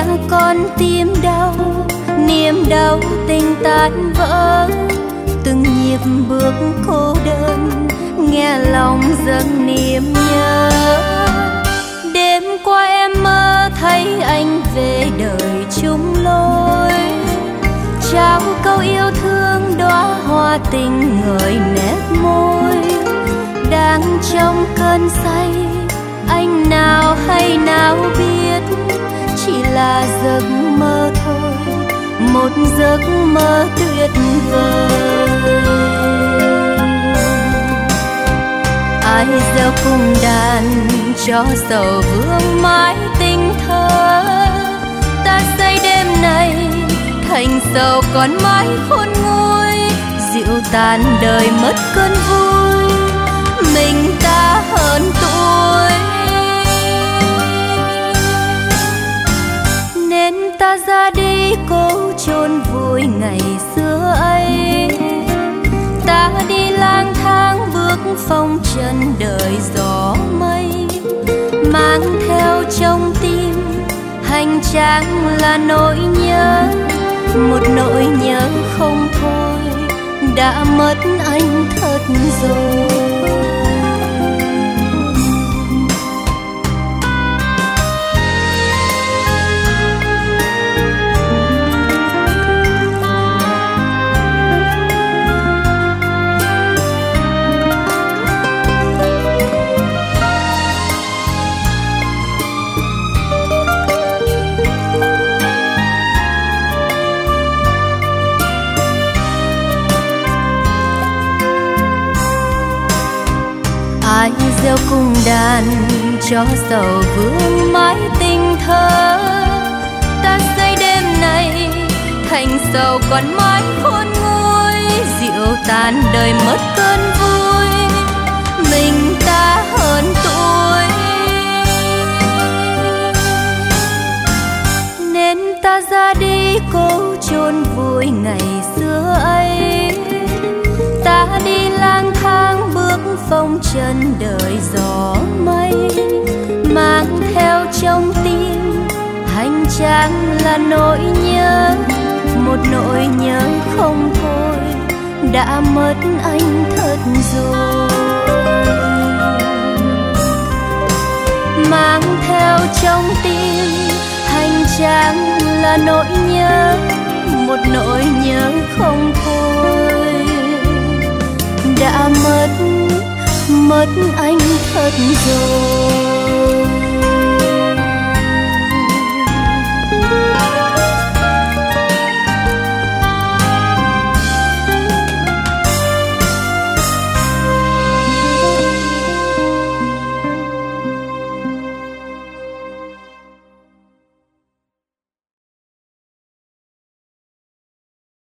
nghe con tim đau, niềm đau tình tan vỡ, từng nhịp bước cô đơn nghe lòng dâng niềm nhớ. Đêm qua em mơ thấy anh về đời chung lối, trao câu yêu thương đóa hoa tình ngời nét môi. Đang trong cơn say, anh nào hay nào biết chỉ là giấc mơ thôi, một giấc mơ tuyệt vời. Ai gieo cùng đàn cho sầu vương mãi tình thơ, ta say đêm này thành sầu còn mãi khôn nguôi, dịu tàn đời mất cơn vui, mình ta hơn tuổi. Nên ta ra đi cố chôn vùi ngày xưa ấy, ta đi lang thang bước phong trần đời gió mây, mang theo trong tim hành trang là nỗi nhớ, một nỗi nhớ không thôi, đã mất anh thật rồi. Ai gieo cùng đàn cho sầu vương mãi tình thơ, ta say đêm này thành sầu còn mãi khôn nguôi, dịu tàn đời mất cơn vui, mình ta hơn tuổi. Nên ta ra đi cố chôn vùi ngày xưa ấy, ta đi lang thang bước phong trần đời gió mây, mang theo trong tim hành trang là nỗi nhớ, một nỗi nhớ không thôi, đã mất anh thật rồi. Mang theo trong tim hành trang là nỗi nhớ, một nỗi nhớ không thôi, đã mất anh thật rồi.